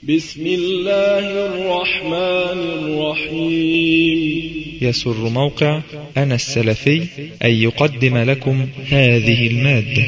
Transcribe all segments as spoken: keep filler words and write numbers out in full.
بسم الله الرحمن الرحيم. يسر موقع أنا السلفي أن يقدم لكم هذه المادة.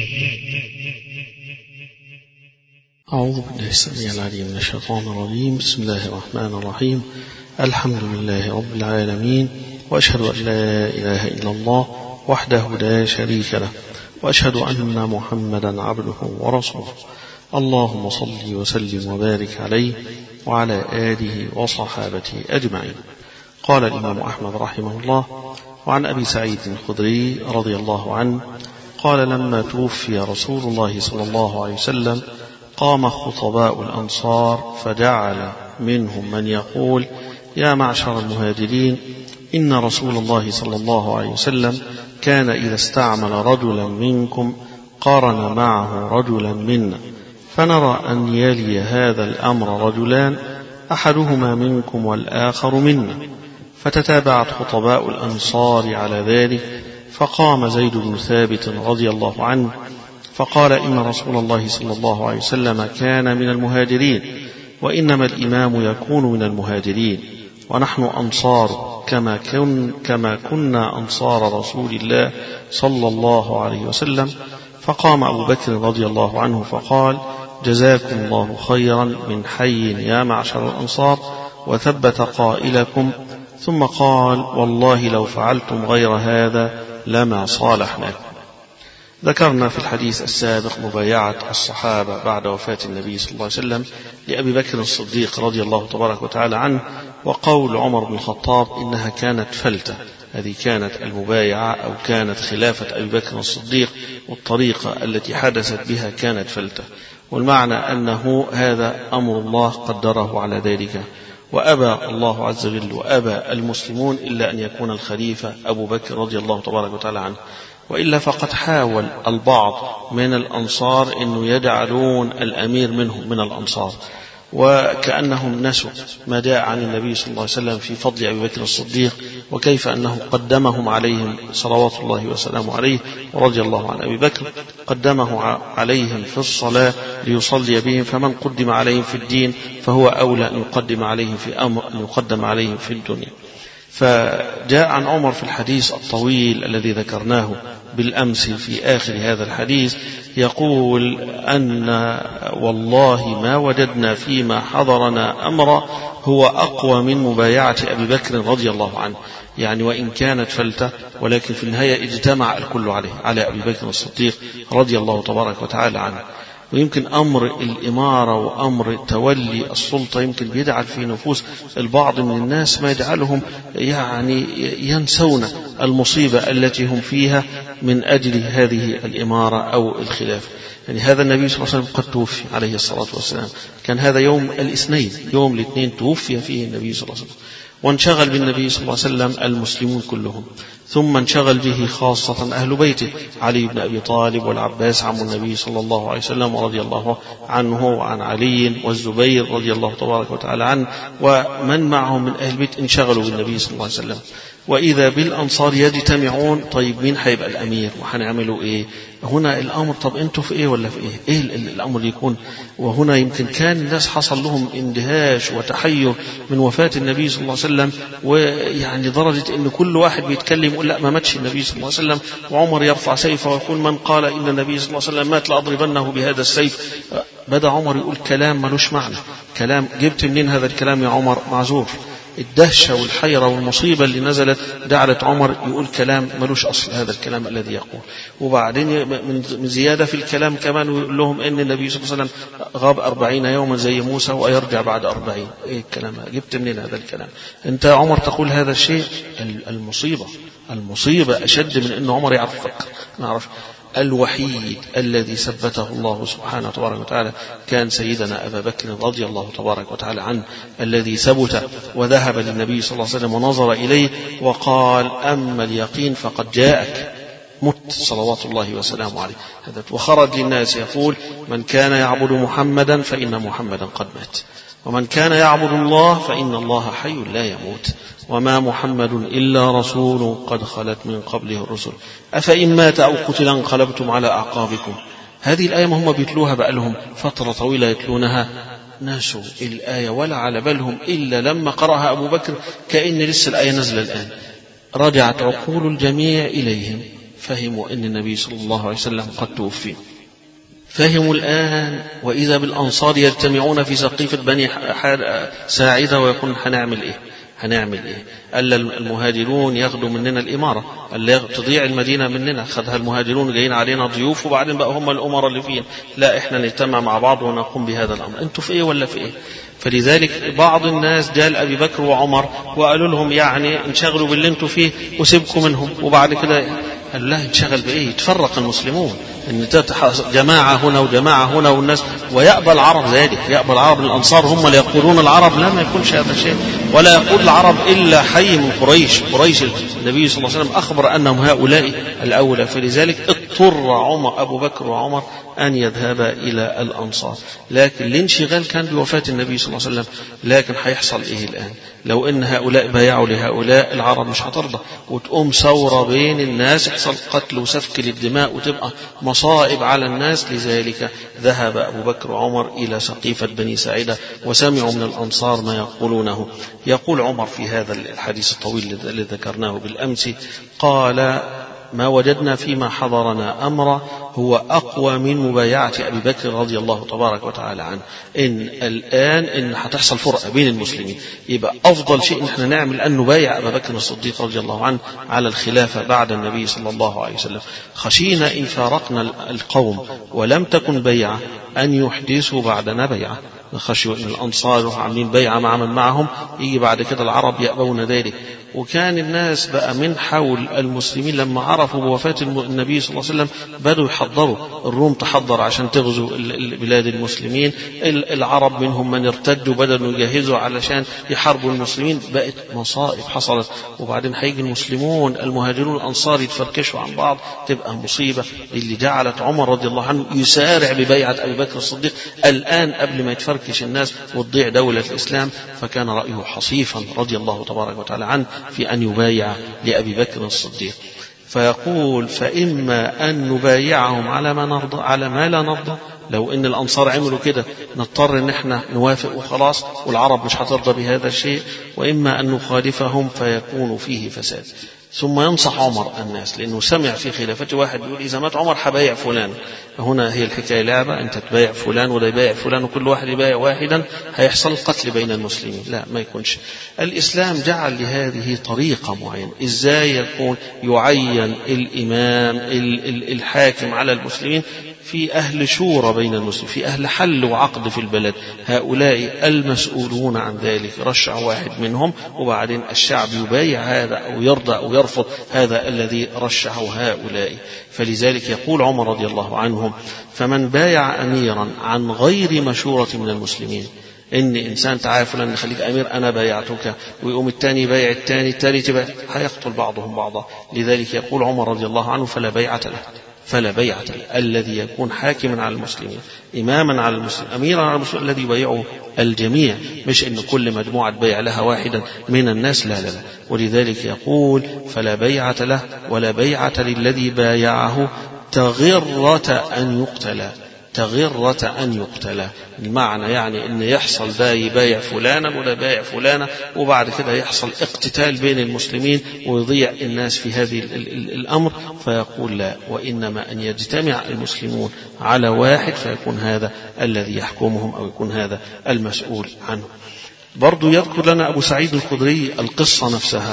أعوذ بالله السميع العليم من الشيطان الرجيم. بسم الله الرحمن الرحيم. الحمد لله رب العالمين، وأشهد أن لا إله إلا الله وحده لا شريك له، وأشهد أن محمدا عبده ورسوله. اللهم صل وسلم وبارك عليه وعلى آله وصحابته أجمعين. قال الإمام أحمد رحمه الله: وعن أبي سعيد الخدري رضي الله عنه قال: لما توفي رسول الله صلى الله عليه وسلم قام خطباء الأنصار فجعل منهم من يقول: يا معشر المهاجرين، إن رسول الله صلى الله عليه وسلم كان إذا استعمل رجلا منكم قارن معه رجلا منا، فنرى أن يلي هذا الأمر رجلان أحدهما منكم والآخر منا. فتتابعت خطباء الأنصار على ذلك، فقام زيد بن ثابت رضي الله عنه فقال: إن رسول الله صلى الله عليه وسلم كان من المهاجرين، وإنما الإمام يكون من المهاجرين، ونحن أنصار كما, كن كما كنا أنصار رسول الله صلى الله عليه وسلم. فقام أبو بكر رضي الله عنه فقال: جزاكم الله خيرا من حي يا معشر الأنصار، وثبت قائلكم، ثم قال: والله لو فعلتم غير هذا لما صالحناكم. ذكرنا في الحديث السابق مبايعة الصحابة بعد وفاة النبي صلى الله عليه وسلم لأبي بكر الصديق رضي الله تبارك وتعالى عنه، وقول عمر بن الخطاب إنها كانت فلتة. هذه كانت المبايعة أو كانت خلافة أبي بكر الصديق، والطريقة التي حدثت بها كانت فلتة، والمعنى أنه هذا أمر الله قدره على ذلك، وأبى الله عز وجل وأبى المسلمون إلا أن يكون الخليفة أبو بكر رضي الله تبارك وتعالى عنه، وإلا فقد حاول البعض من الأنصار أن يجعلون الأمير منهم من الأنصار، وكأنهم نسوا ما جاء عن النبي صلى الله عليه وسلم في فضل أبي بكر الصديق، وكيف أنه قدمهم عليهم صلوات الله وسلامه عليه ورضي الله عن أبي بكر، قدمه عليهم في الصلاة ليصلي بهم، فمن قدم عليهم في الدين فهو أولى أن يقدم عليهم في أمر أن يقدم عليهم في الدنيا. فجاء عن عمر في الحديث الطويل الذي ذكرناه بالأمس في آخر هذا الحديث يقول أن والله ما وجدنا فيما حضرنا أمر هو أقوى من مبايعة أبي بكر رضي الله عنه، يعني وإن كانت فلتة ولكن في النهاية اجتمع الكل عليه على أبي بكر الصديق رضي الله تبارك وتعالى عنه. ويمكن أمر الإمارة وأمر تولي السلطة يمكن بيجعل في نفوس البعض من الناس ما يجعلهم يعني ينسون المصيبة التي هم فيها من أجل هذه الإمارة أو الخلافة. يعني هذا النبي صلى الله عليه وسلم قد توفي عليه الصلاة والسلام، كان هذا يوم الاثنين، يوم الاثنين توفي فيه النبي صلى الله عليه وسلم، وانشغل بالنبي صلى الله عليه وسلم المسلمون كلهم، ثم انشغل به خاصة أهل بيته، علي بن أبي طالب والعباس عم النبي صلى الله عليه وسلم ورضي الله عنه وعن علي والزبير رضي الله تبارك وتعالى عنه، ومن معهم من أهل البيت انشغلوا بالنبي صلى الله عليه وسلم. وإذا بالأنصار يجتمعون، طيب مين هيبقى الأمير وهنعملوا إيه؟ هنا الأمر طب أنتوا في إيه ولا في إيه؟ إيه الأمر يكون؟ وهنا يمكن كان الناس حصل لهم اندهاش وتحير من وفاة النبي صلى الله عليه وسلم، ويعني درجة أن كل واحد بيتكلم يقول لا ما ماتش النبي صلى الله عليه وسلم، وعمر يرفع سيفه ويقول من قال إن النبي صلى الله عليه وسلم مات لأضربنه بهذا السيف. بدأ عمر يقول كلام ملوش معنى، كلام جبت منين هذا الكلام يا عمر؟ معذور. الدهشة والحيرة والمصيبة اللي نزلت جعلت عمر يقول كلام ملوش أصل، هذا الكلام الذي يقول. وبعدين من زيادة في الكلام كمان يقول لهم إن النبي صلى الله عليه وسلم غاب أربعين يوما زي موسى ويرجع بعد أربعين. إيه الكلام؟ جبت منين هذا الكلام؟ أنت يا عمر تقول هذا الشيء؟ المصيبة المصيبة أشد من أن عمر يعرف فكر نعرف. الوحيد الذي ثبته الله سبحانه وتبارك وتعالى كان سيدنا أبا بكر رضي الله تبارك وتعالى عنه، الذي ثبت وذهب للنبي صلى الله عليه وسلم ونظر إليه وقال: أما اليقين فقد جاءك، مت صلوات الله وسلامه عليه. وخرج للناس يقول: من كان يعبد محمدا فإن محمدا قد مات، ومن كان يعبد الله فإن الله حي لا يموت، وما محمد إلا رسول قد خلت من قبله الرسل، أفإن مات أو قتل انقلبتم على أعقابكم. هذه الآية هم بيتلوها بقى لهم فترة طويلة يتلونها، ناسوا الآية ولا على بالهم إلا لما قرأها أبو بكر كأن لسه الآية نزل الآن. رجعت عقول الجميع إليهم، فهموا أن النبي صلى الله عليه وسلم قد توفي. فهموا الآن وإذا بالأنصار يجتمعون في سقيفة بني ساعدة ويقولون هنعمل إيه هنعمل إيه ألا المهاجرون ياخدوا مننا الإمارة، ألا تضيع المدينة مننا، خدها المهاجرون جايين علينا ضيوف وبعدين بقى هم الأمراء اللي فين، لا إحنا نجتمع مع بعض ونقوم بهذا الأمر، أنتوا في إيه ولا في إيه؟ فلذلك بعض الناس جال أبي بكر وعمر وقالوا لهم يعني انشغلوا باللي انتوا فيه وسيبكم منهم، وبعد كده قالوا لا انشغل بإيه؟ يتفرق المسلمون، ان جماعة هنا وجماعة هنا والناس، ويأبى العرب ذلك، يأبى العرب الأنصار هم اللي يقولون العرب، لا ما يكونش هذا الشيء، ولا يقول العرب إلا حي من قريش. قريش النبي صلى الله عليه وسلم أخبر أنهم هؤلاء الأولى، فلذلك اضطر عمر أبو بكر وعمر أن يذهبا إلى الأنصار، لكن الانشغال كان بوفاة النبي صلى الله عليه وسلم. لكن هيحصل إيه الآن؟ لو إن هؤلاء بايعوا لهؤلاء العرب مش هترضى، وتقوم ثورة بين الناس، يحصل قتل وسفك للدماء وتبقى مصائب على الناس. لذلك ذهب أبو بكر وعمر إلى سقيفة بني ساعدة وسمعوا من الأنصار ما يقولونه. يقول عمر في هذا الحديث الطويل الذي ذكرناه بالأمس، قال: ما وجدنا فيما حضرنا أمر هو أقوى من مبايعة أبي بكر رضي الله تبارك وتعالى عنه. إن الآن إن هتحصل فرقة بين المسلمين، يبقى أفضل شيء إن احنا نعمل أن نبايع أبا بكر الصديق رضي الله عنه على الخلافة بعد النبي صلى الله عليه وسلم. خشينا إن فارقنا القوم ولم تكن بيعة أن يحدثوا بعدنا بيعة، خشوا أن الأنصار عاملين بيعة مع من معهم، يجي بعد كده العرب يأبون ذلك. وكان الناس بقى من حول المسلمين لما عرفوا بوفاة النبي صلى الله عليه وسلم بدوا يحضروا، الروم تحضر عشان تغزو بلاد المسلمين، العرب منهم من ارتدوا بدأوا يجهزوا علشان يحاربوا المسلمين، بقت مصائب حصلت. وبعدين هيجي المسلمون المهاجرون الأنصار يتفركشوا عن بعض، تبقى مصيبة اللي جعلت عمر رضي الله عنه يسارع ببيعة أبي بكر الصديق الآن قبل ما يتفركش الناس وتضيع دولة الإسلام. فكان رأيه حصيفا رضي الله تبارك وتعالى عنه في أن يبايع لأبي بكر الصديق. فيقول: فإما أن نبايعهم على ما نرضى على ما لا نرضى، لو إن الأنصار عملوا كده نضطر إن احنا نوافق وخلاص، والعرب مش هترضى بهذا الشيء، وإما أن نخالفهم فيكون فيه فساد. ثم ينصح عمر الناس، لأنه سمع في خلافته واحد يقول: إذا مات عمر حبايع فلان. هنا هي الحكاية لعبة، أنت تبايع فلان ولا يبايع فلان وكل واحد يبايع واحدا، هيحصل قتل بين المسلمين. لا، ما يكونش. الإسلام جعل لهذه طريقة معينة، إزاي يكون يعين الإمام الحاكم على المسلمين، في أهل شورى بين المسلمين، في أهل حل وعقد في البلد، هؤلاء المسؤولون عن ذلك رشع واحد منهم، وبعدين الشعب يبايع هذا أو يرضى أو يرفض هذا الذي رشعه هؤلاء. فلذلك يقول عمر رضي الله عنه: فمن بايع أميرا عن غير مشورة من المسلمين، إن إنسان تعالى فلان خليك أمير أنا بايعتك، ويقوم الثاني بايع الثاني الثالث بايع، هيقتل بعضهم بعضا. لذلك يقول عمر رضي الله عنه: فلا بيعة له فلا بيعة له. الذي يكون حاكما على المسلمين، إماما على المسلمين، أميرا على المسلمين، الذي يبايعه الجميع، مش إن كل مجموعة تبايع لها واحدا من الناس، لا لا لا. ولذلك يقول: فلا بيعة له ولا بيعة للذي بايعه تغرة أن يقتل. تغرة أن يقتل، المعنى يعني أن يحصل ده يبايع فلانا ولا بايع فلانا، وبعد كده يحصل اقتتال بين المسلمين ويضيع الناس في هذه الأمر. فيقول: لا، وإنما أن يجتمع المسلمون على واحد فيكون هذا الذي يحكمهم أو يكون هذا المسؤول عنه. برضو يذكر لنا أبو سعيد الخدري القصة نفسها،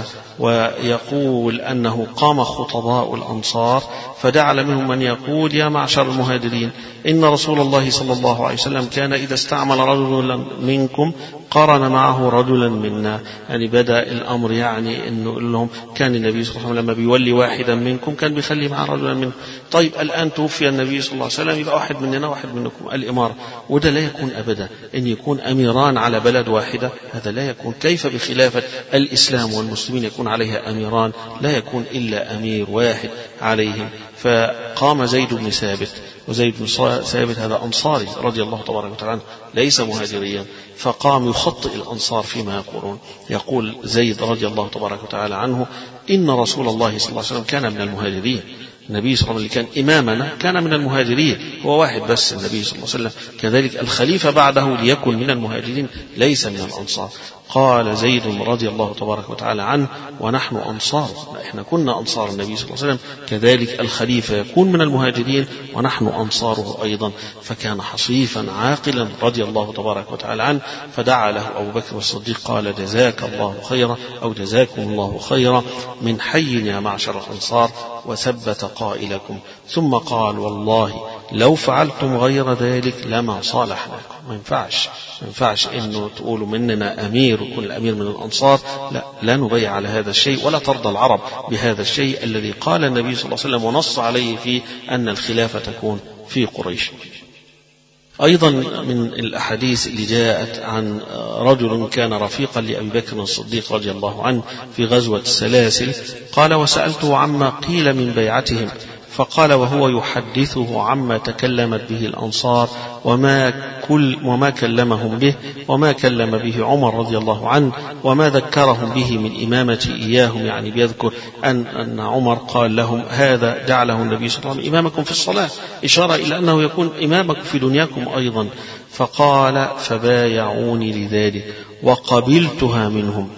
ويقول أنه قام خطباء الأنصار فجعل منهم من يقول: يا معشر المهاجرين، إن رسول الله صلى الله عليه وسلم كان إذا استعمل رجلا منكم قارن معه رجلا منا. يعني بدأ الأمر يعني أنه يقول لهم كان النبي صلى الله عليه وسلم لما بيولي واحدا منكم كان بيخلي معه رجلا منكم. طيب الآن توفي النبي صلى الله عليه وسلم، يبقى واحد مننا واحد منكم الإمارة. وده لا يكون أبدا، أن يكون أميران على بلد واحدة، هذا لا يكون. كيف بخلافة الإسلام والمسلمين يكون عليها أميران؟ لا يكون إلا أمير واحد عليهم. فقام زيد بن ثابت، وزيد بن ثابت هذا أنصاري رضي الله تبارك وتعالى عنه، ليس مهاجريا، فقام يخطئ الأنصار فيما يقولون. يقول زيد رضي الله تبارك وتعالى عنه: إن رسول الله صلى الله عليه وسلم كان من المهاجرين، النبي صلى الله عليه وسلم اللي كان إمامنا كان من المهاجرين، هو واحد بس النبي صلى الله عليه وسلم، كذلك الخليفة بعده ليكن من المهاجرين ليس من الأنصار. قال زيد رضي الله تبارك وتعالى عنه ونحن أنصار، إحنا كنا أنصار النبي صلى الله عليه وسلم، كذلك الخليفة يكون من المهاجرين ونحن أنصاره أيضا. فكان حصيفا عاقلا رضي الله تبارك وتعالى عنه، فدعا له أبو بكر الصديق قال جزاك الله خيرا أو جزاكم الله خيرا من حي يا معشر الأنصار، وثبت قائلكم، ثم قال والله لو فعلتم غير ذلك لما صالحناكم. ما ينفعش ما ينفعش إنه تقولوا مننا أمير وكل الأمير من الأنصار، لا لا نبيع على هذا الشيء، ولا ترضى العرب بهذا الشيء الذي قال النبي صلى الله عليه وسلم ونص عليه فيه أن الخلافة تكون في قريش. أيضا من الأحاديث اللي جاءت عن رجل كان رفيقا لأبي بكر الصديق رضي الله عنه في غزوة السلاسل، قال وسألته عما قيل من بيعتهم، فقال وهو يحدثه عما تكلمت به الأنصار وما, كل وما كلمهم به وما كلم به عمر رضي الله عنه وما ذكرهم به من إمامة إياهم، يعني بيذكر أن, أن عمر قال لهم هذا جعله النبي صلى الله عليه وسلم إمامكم في الصلاة، إشارة إلى أنه يكون إمامكم في دنياكم أيضا. فقال فبايعوني لذلك وقبلتها منهم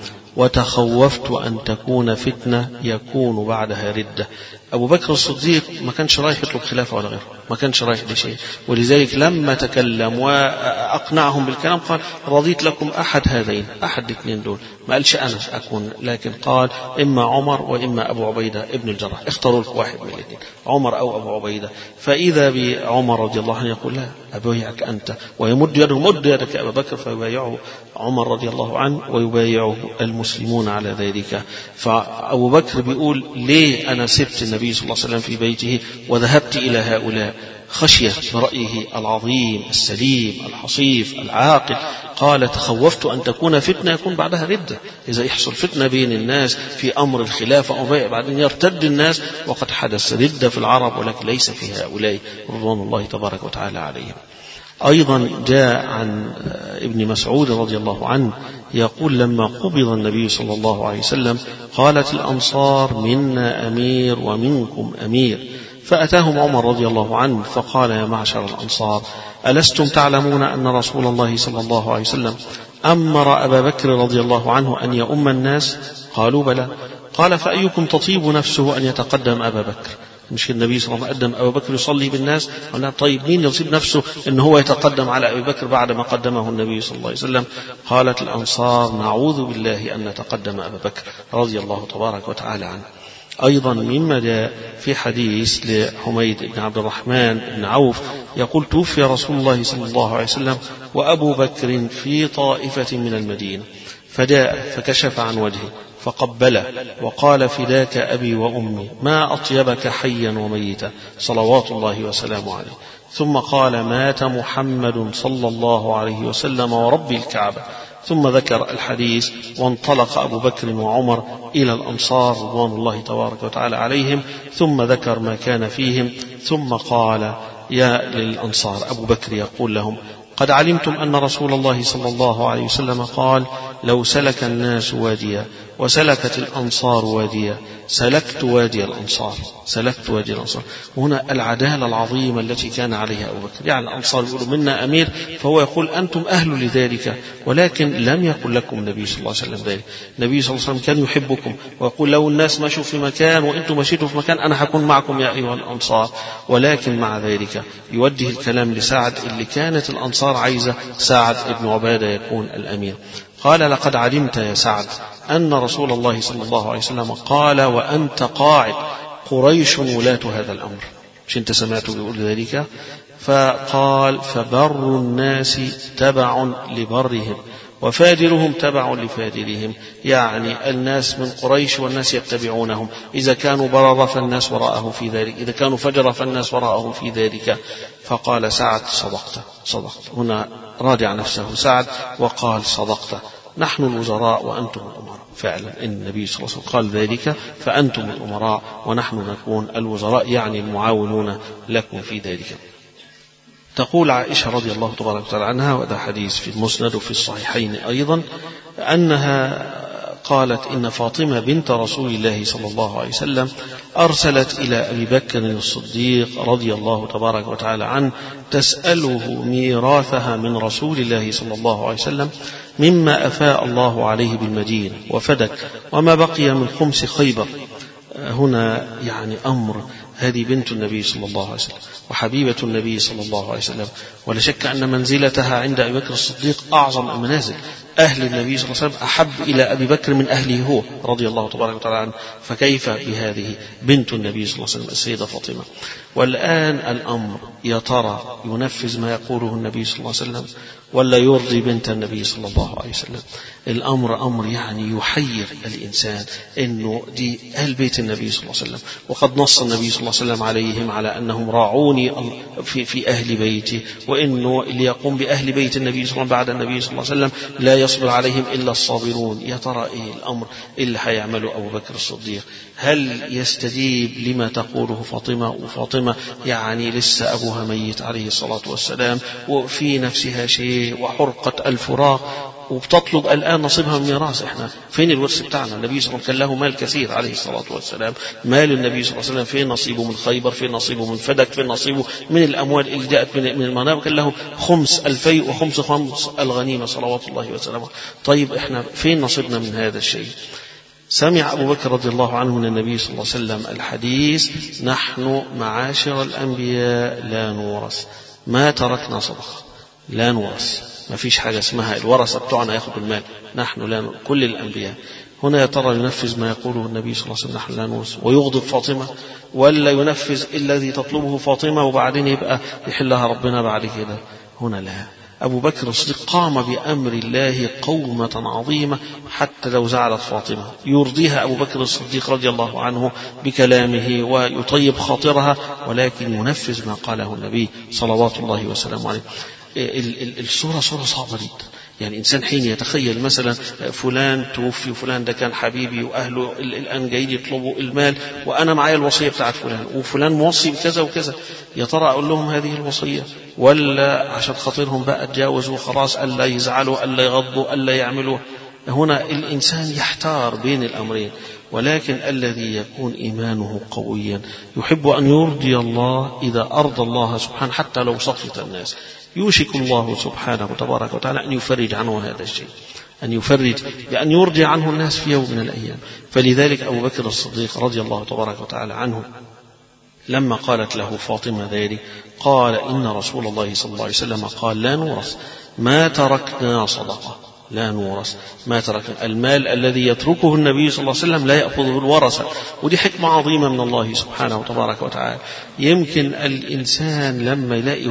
وتخوفت أن تكون فتنة يكون بعدها ردة. أبو بكر الصديق ما كانش رايح يطلب خلافة ولا غيره، ما كانش رايح لشيء، ولذلك لما تكلم وأقنعهم بالكلام قال رضيت لكم أحد هذين، أحد الاثنين دول، ما قالش أنا أكون، لكن قال إما عمر وإما أبو عبيدة ابن الجراح، اختاروا لك واحد من الاثنين، عمر أو أبو عبيدة. فإذا بعمر رضي الله عنه يقول لا أبايعك أنت، ويمد يده مد يدك أبا بكر، فيبايعه عمر رضي الله عنه ويبايعه المسلمون على ذلك. فأبو بكر بيقول ليه أنا سبت النبي صلى الله عليه وسلم في بيته وذهبت إلى هؤلاء؟ خشية برأيه العظيم السليم الحصيف العاقل. قال تخوفت أن تكون فتنة يكون بعدها ردة، إذا يحصل فتنة بين الناس في أمر الخلافة أو بعدين يرتد الناس، وقد حدث ردة في العرب ولكن ليس في هؤلاء رضوان الله تبارك وتعالى عليهم. أيضا جاء عن ابن مسعود رضي الله عنه يقول لما قبض النبي صلى الله عليه وسلم قالت الأنصار منا أمير ومنكم أمير، فأتاهم عمر رضي الله عنه فقال يا معشر الأنصار ألستم تعلمون أن رسول الله صلى الله عليه وسلم أمر أبا بكر رضي الله عنه أن يؤم الناس؟ قالوا بلى. قال فأيكم تطيب نفسه أن يتقدم أبا بكر؟ مش النبي صلى الله عليه وسلم قدم أبو بكر يصلي بالناس؟ قال طيب مين يصيب نفسه إن هو يتقدم على أبي بكر بعد ما قدمه النبي صلى الله عليه وسلم؟ قالت الأنصار نعوذ بالله أن نتقدم أبا بكر رضي الله تبارك وتعالى عنه. أيضا مما جاء في حديث لحميد بن عبد الرحمن بن عوف يقول توفي رسول الله صلى الله عليه وسلم وأبو بكر في طائفة من المدينة، فجاء فكشف عن وجهه فقبله وقال فداك أبي وأمي ما أطيبك حيا وميتا صلوات الله وسلامه عليه. ثم قال مات محمد صلى الله عليه وسلم ورب الكعبة. ثم ذكر الحديث وانطلق أبو بكر وعمر إلى الأنصار رضوان الله تبارك وتعالى عليهم، ثم ذكر ما كان فيهم، ثم قال يا للأنصار أبو بكر يقول لهم قد علمتم أن رسول الله صلى الله عليه وسلم قال لو سلك الناس واديا وسلكت الأنصار واديا سلكت وادي الأنصار سلكت وادي الأنصار. وهنا العدالة العظيمة التي كان عليها أبو بكر، يعني الأنصار يقولوا منا أمير، فهو يقول أنتم أهل لذلك، ولكن لم يقل لكم النبي صلى الله عليه وسلم ذلك. النبي صلى الله عليه وسلم كان يحبكم ويقول لو الناس مشوا في مكان وأنتم مشيتوا في مكان أنا هكون معكم يا أيها الأنصار، ولكن مع ذلك يوجه الكلام لسعد اللي كانت الأنصار عايزة سعد ابن عبادة يكون الأمير. قال لقد علمت يا سعد أن رسول الله صلى الله عليه وسلم قال وأنت قاعد قريش ولاة هذا الأمر، مش أنت سمعته بيقول ذلك؟ فقال فبر الناس تبع لبرهم وفاجرهم تبع لفاجرهم، يعني الناس من قريش والناس يتبعونهم، إذا كانوا برر فالناس وراءه في ذلك، إذا كانوا فجر فالناس وراءه في ذلك. فقال سعد صدقت صدقت. هنا راجع نفسه سعد وقال صدقت، نحن الوزراء وأنتم الأمراء. فعلا إن النبي صلى الله عليه وسلم قال ذلك، فأنتم الأمراء ونحن نكون الوزراء، يعني المعاونون لكم في ذلك. تقول عائشة رضي الله تبارك وتعالى عنها، وهذا حديث في المسند وفي الصحيحين أيضا، أنها قالت إن فاطمة بنت رسول الله صلى الله عليه وسلم أرسلت إلى أبي بكر الصديق رضي الله تبارك وتعالى عنه تسأله ميراثها من رسول الله صلى الله عليه وسلم مما أفاء الله عليه بالمدينة وفدك وما بقي من خمس خيبر. هنا يعني أمر، هذه بنت النبي صلى الله عليه وسلم وحبيبة النبي صلى الله عليه وسلم، ولا شك أن منزلتها عند أبي بكر الصديق أعظم المنازل. أهل النبي صلى الله عليه وسلم أحب إلى أبي بكر من أهله هو رضي الله تبارك وتعالى عنه، فكيف بهذه بنت النبي صلى الله عليه وسلم السيدة فاطمة؟ والآن الأمر يا ترى ينفذ ما يقوله النبي صلى الله عليه وسلم ولا يرضي بنت النبي صلى الله عليه وسلم؟ الأمر أمر يعني يحير الإنسان، إنه دي أهل بيت النبي صلى الله عليه وسلم، وقد نص النبي صلى الله عليه وسلم عليهم على أنهم راعوني في, في أهل بيتي، وإنه اللي يقوم بأهل بيت النبي صلى الله عليه وسلم بعد النبي صلى الله عليه وسلم لا يصبر عليهم إلا الصابرون. يا ترى إيه الأمر اللي هيعمله أبو بكر الصديق؟ هل يستجيب لما تقوله فاطمة؟ وفاطمة يعني لسه أبوها ميت عليه الصلاة والسلام، وفي نفسها شيء وحرقة الفراق، وبتطلب الآن نصيبها من ميراث. احنا فين الورث بتاعنا؟ النبي صلى الله عليه وسلم كان له مال كثير عليه الصلاة والسلام، مال النبي صلى الله عليه وسلم فين نصيبه من خيبر، فين نصيبه من فدك، فين نصيبه من الأموال اللي جاءت من المنام، كان له خمس الفيء وخمس خمس الغنيمة صلوات الله وسلامه. طيب احنا فين نصيبنا من هذا الشيء؟ سمع أبو بكر رضي الله عنه من النبي صلى الله عليه وسلم الحديث: نحن معاشر الأنبياء لا نورث، ما تركنا صدقة، لا نورث، ما فيش حاجة اسمها الورثة بتوعنا ياخد المال، نحن لا نورث. كل الأنبياء. هنا يا ترى ينفذ ما يقوله النبي صلى الله عليه وسلم نحن لا نورث ويغضب فاطمة، ولا ينفذ الذي تطلبه فاطمة وبعدين يبقى يحلها ربنا بعد كده؟ هنا لا. أبو بكر الصديق قام بأمر الله قومة عظيمة حتى لو زعلت فاطمة يرضيها أبو بكر الصديق رضي الله عنه بكلامه ويطيب خاطرها، ولكن ينفذ ما قاله النبي صلوات الله وسلامه عليه. الصورة صورة صعبة جدا. يعني إنسان حين يتخيل مثلا فلان توفي وفلان ده كان حبيبي وأهله الآن جايين يطلبوا المال وأنا معايا الوصية بتاعت فلان وفلان موصي بكذا وكذا، يا ترى أقول لهم هذه الوصية ولا عشان خاطرهم بقى اتجاوزوا خلاص ألا يزعلوا ألا يغضوا ألا يعملوا؟ هنا الإنسان يحتار بين الأمرين، ولكن الذي يكون إيمانه قويا يحب أن يرضي الله إذا أرضى الله سبحانه حتى لو سخط الناس. يوشك الله سبحانه وتبارك وتعالى أن يفرج عنه هذا الشيء، أن يفرج بأن يرضي عنه الناس في يوم من الأيام. فلذلك أبو بكر الصديق رضي الله تبارك وتعالى عنه لما قالت له فاطمة ذلك قال: إن رسول الله صلى الله عليه وسلم قال: لا نورث ما تركنا صدقة، لا نورث ما تركنا. المال الذي يتركه النبي صلى الله عليه وسلم لا يأخذه الورثة، ودي حكمة عظيمة من الله سبحانه وتبارك وتعالى. يمكن الإنسان لما يلاقي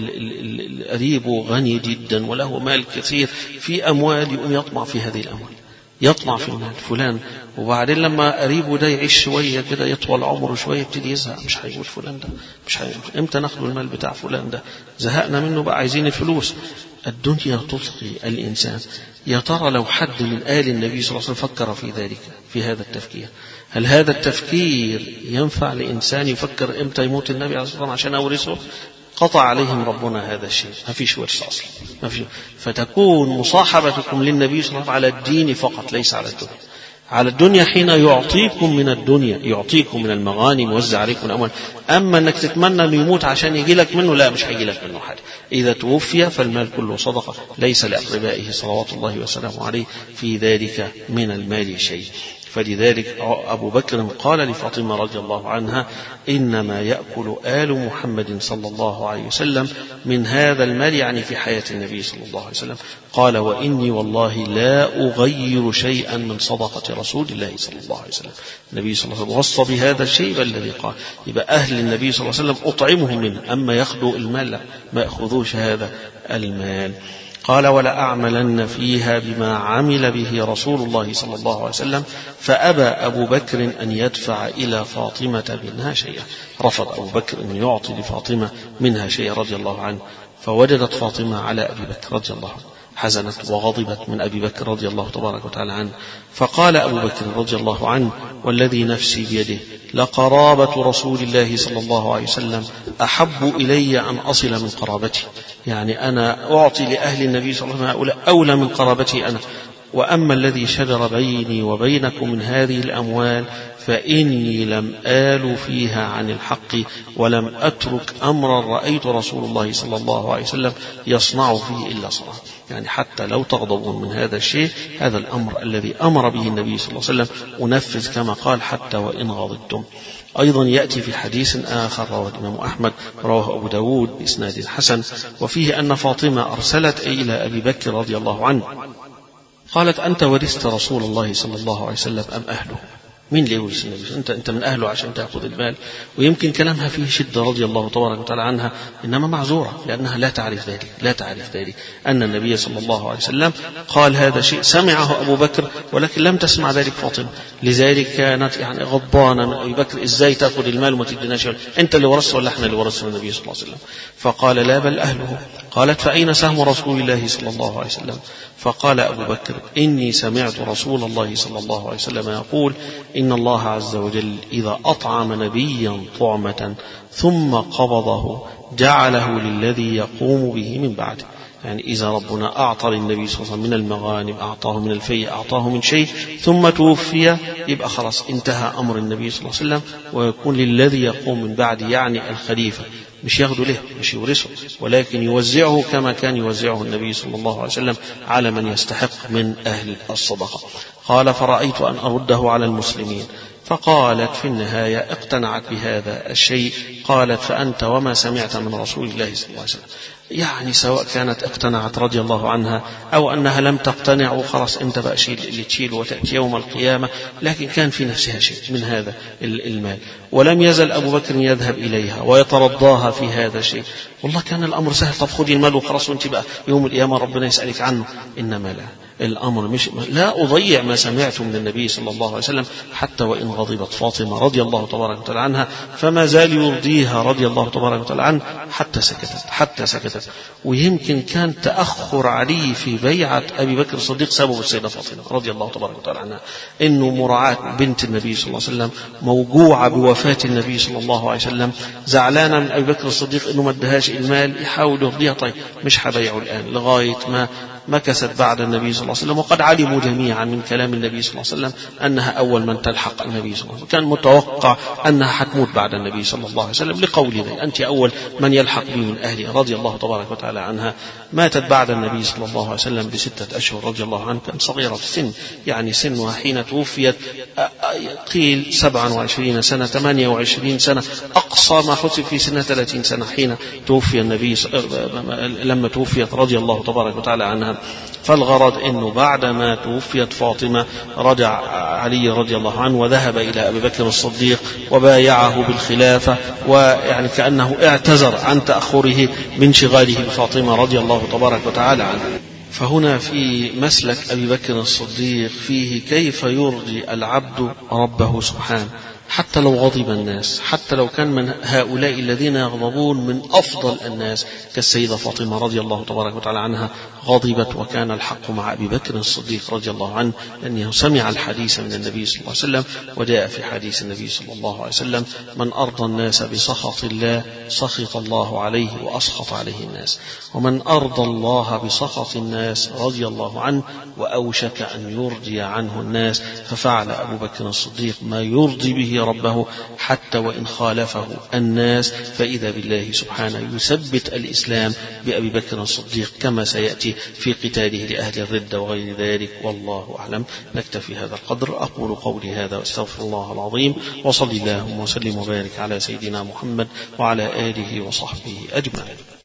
قريبه غني جدا وله مال كثير في أموال يقوم يطمع في هذه الأموال، يطمع في المال فلان، وبعدين لما قريبه ده يعيش شوية كده يطول عمره شوية يبتدي يزهق، مش هيقول فلان ده مش هيقول امتى ناخد المال بتاع فلان ده، زهقنا منه بقى عايزين الفلوس. الدنيا تطغي الإنسان. يا ترى لو حد من آل النبي صلى الله عليه وسلم فكر في ذلك، في هذا التفكير، هل هذا التفكير ينفع لإنسان يفكر امتى يموت النبي عليه الصلاة والسلام عشان أورثه؟ قطع عليهم ربنا هذا الشيء، ما فيش ورث أصلا، ما فيش. فتكون مصاحبتكم للنبي صلى الله عليه وسلم على الدين فقط ليس على الدنيا. على الدنيا حين يعطيكم من الدنيا، يعطيكم من المغانم ويوزع عليكم الأموال. أما أنك تتمنى أن يموت عشان يجي لك منه، لا، مش هيجي لك منه حاجة. إذا توفي فالمال كله صدقة، ليس لأقربائه صلوات الله وسلامه عليه في ذلك من المال شيء. فلذلك أبو بكر قال لفاطمة رضي الله عنها: إنما يأكل آل محمد صلى الله عليه وسلم من هذا المال، يعني في حياة النبي صلى الله عليه وسلم. قال: وإني والله لا أغير شيئا من صدقة رسول الله صلى الله عليه وسلم. النبي صلى الله عليه وسلم وصى بهذا الشيء الذي قال، يبقى أهل النبي صلى الله عليه وسلم أطعمهم منه، أما يأخذوا المال لا، ما يأخذوش هذا المال. قال: ولا أعملن فيها بما عمل به رسول الله صلى الله عليه وسلم. فأبى أبو بكر أن يدفع إلى فاطمة منها شيئا، رفض أبو بكر أن يعطي لفاطمة منها شيئا رضي الله عنه. فوجدت فاطمة على أبي بكر رضي الله عنه، حزنت وغضبت من أبي بكر رضي الله تبارك وتعالى عنه. فقال أبو بكر رضي الله عنه: والذي نفسي بيده لقرابة رسول الله صلى الله عليه وسلم أحب إلي أن أصل من قرابتي. يعني أنا أعطي لأهل النبي صلى الله عليه وسلم أولى من قرابتي أنا، وأما الذي شجر بيني وبينكم من هذه الأموال فإني لم آل فيها عن الحق ولم أترك أمرا رأيت رسول الله صلى الله عليه وسلم يصنع فيه إلا صنع. يعني حتى لو تغضبون من هذا الشيء، هذا الأمر الذي أمر به النبي صلى الله عليه وسلم أنفذ كما قال حتى وإن غضبتم. أيضا يأتي في حديث آخر رواه الإمام أحمد رواه أبو داود بإسناد حسن، وفيه أن فاطمة أرسلت إلى أبي بكر رضي الله عنه قالت: أنت ورثت رسول الله صلى الله عليه وسلم أم أهله؟ مين اللي يورث النبي؟ أنت أنت من أهله عشان تأخذ المال. ويمكن كلامها فيه شدة رضي الله تبارك وتعالى عنها، إنما معذورة لأنها لا تعرف ذلك لا تعرف ذلك أن النبي صلى الله عليه وسلم قال هذا شيء سمعه أبو بكر ولكن لم تسمع ذلك فاطمة، لذلك كانت يعني غضبانة من أبي بكر: إزاي تأخذ المال وما تديناش؟ أنت اللي ورثته ولا إحنا اللي ورثنا النبي صلى الله عليه وسلم؟ فقال: لا بل أهله. قالت: فأين سهم رسول الله صلى الله عليه وسلم؟ فقال أبو بكر: إني سمعت رسول الله صلى الله عليه وسلم يقول: إن الله عز وجل إذا أطعم نبيا طعمة ثم قبضه جعله للذي يقوم به من بعده. يعني إذا ربنا أعطى للنبي صلى الله عليه وسلم من المغانم، أعطاه من الفيء، أعطاه من شيء، ثم توفي، يبقى خلاص انتهى أمر النبي صلى الله عليه وسلم، ويكون للذي يقوم من بعده يعني الخليفة، مش ياخده له، مش يورثه، ولكن يوزعه كما كان يوزعه النبي صلى الله عليه وسلم على من يستحق من أهل الصدقة. قال: فرأيت أن أرده على المسلمين. فقالت في النهاية اقتنعت بهذا الشيء. قالت: فأنت وما سمعت من رسول الله صلى الله عليه وسلم. يعني سواء كانت اقتنعت رضي الله عنها أو أنها لم تقتنع وخلاص انت بقى شيء اللي تشيل وتأتي يوم القيامة، لكن كان في نفسها شيء من هذا المال، ولم يزل أبو بكر يذهب إليها ويترضاها في هذا الشيء. والله كان الأمر سهل، طب خذي المال وخلاص وانت بقى يوم القيامة ربنا يسألك عنه. إنما لا، الأمر مش لا أضيع ما سمعت من النبي صلى الله عليه وسلم حتى وإن غضبت فاطمة رضي الله تبارك وتعالى عنها، فما زال يرضيها رضي الله تبارك وتعالى عنه حتى سكتت حتى سكتت. ويمكن كان تأخر علي في بيعة أبي بكر الصديق سبب السيدة فاطمة رضي الله تبارك وتعالى عنها، إنه مراعاة بنت النبي صلى الله عليه وسلم، موجوعة بوفاة النبي صلى الله عليه وسلم، زعلانة من أبي بكر الصديق إنه ما ادهاش المال، يحاول يرضيها: طيب مش هبيعه الآن، لغاية ما مكثت بعد النبي صلى الله عليه وسلم. وقد علموا جميعا من كلام النبي صلى الله عليه وسلم أنها أول من تلحق النبي صلى الله عليه وسلم، كان متوقع أنها حتموت بعد النبي صلى الله عليه وسلم لقول ذلك: أنت أول من يلحق بي من أهلي رضي الله تبارك وتعالى عنها. ماتت بعد النبي صلى الله عليه وسلم بستة أشهر رضي الله عنها، كانت صغيرة السن، يعني سنها حين توفيت قيل سبعة وعشرين سنة ثمانية وعشرين سنة، أقصى ما حسب في سنة ثلاثين سنة حين توفي النبي لما توفيت رضي الله تبارك وتعالى عنها. فالغرض أنه بعدما توفيت فاطمة رجع علي رضي الله عنه وذهب إلى أبي بكر الصديق وبايعه بالخلافة، ويعني كأنه اعتذر عن تأخره من شغاله بفاطمة رضي الله تبارك وتعالى عنه. فهنا في مسلك أبي بكر الصديق فيه كيف يرضي العبد ربه سبحانه حتى لو غضب الناس، حتى لو كان من هؤلاء الذين يغضبون من أفضل الناس كالسيدة فاطمة رضي الله تبارك وتعالى عنها، غضبت وكان الحق مع أبي بكر الصديق رضي الله عنه، لأنه سمع الحديث من النبي صلى الله عليه وسلم. وجاء في حديث النبي صلى الله عليه وسلم: من أرضى الناس بسخط الله سخط الله عليه وأسخط عليه الناس، ومن أرضى الله بسخط الناس رضي الله عنه وأوشك أن يرضي عنه الناس. ففعل أبو بكر الصديق ما يرضي به ربه حتى وإن خالفه الناس، فإذا بالله سبحانه يثبت الإسلام بأبي بكر الصديق كما سيأتي في قتاله لأهل الردة وغير ذلك. والله أعلم. نكتفي هذا القدر. أقول قولي هذا واستغفر الله العظيم، وصلي اللهم وسلم وبارك على سيدنا محمد وعلى آله وصحبه أجمعين.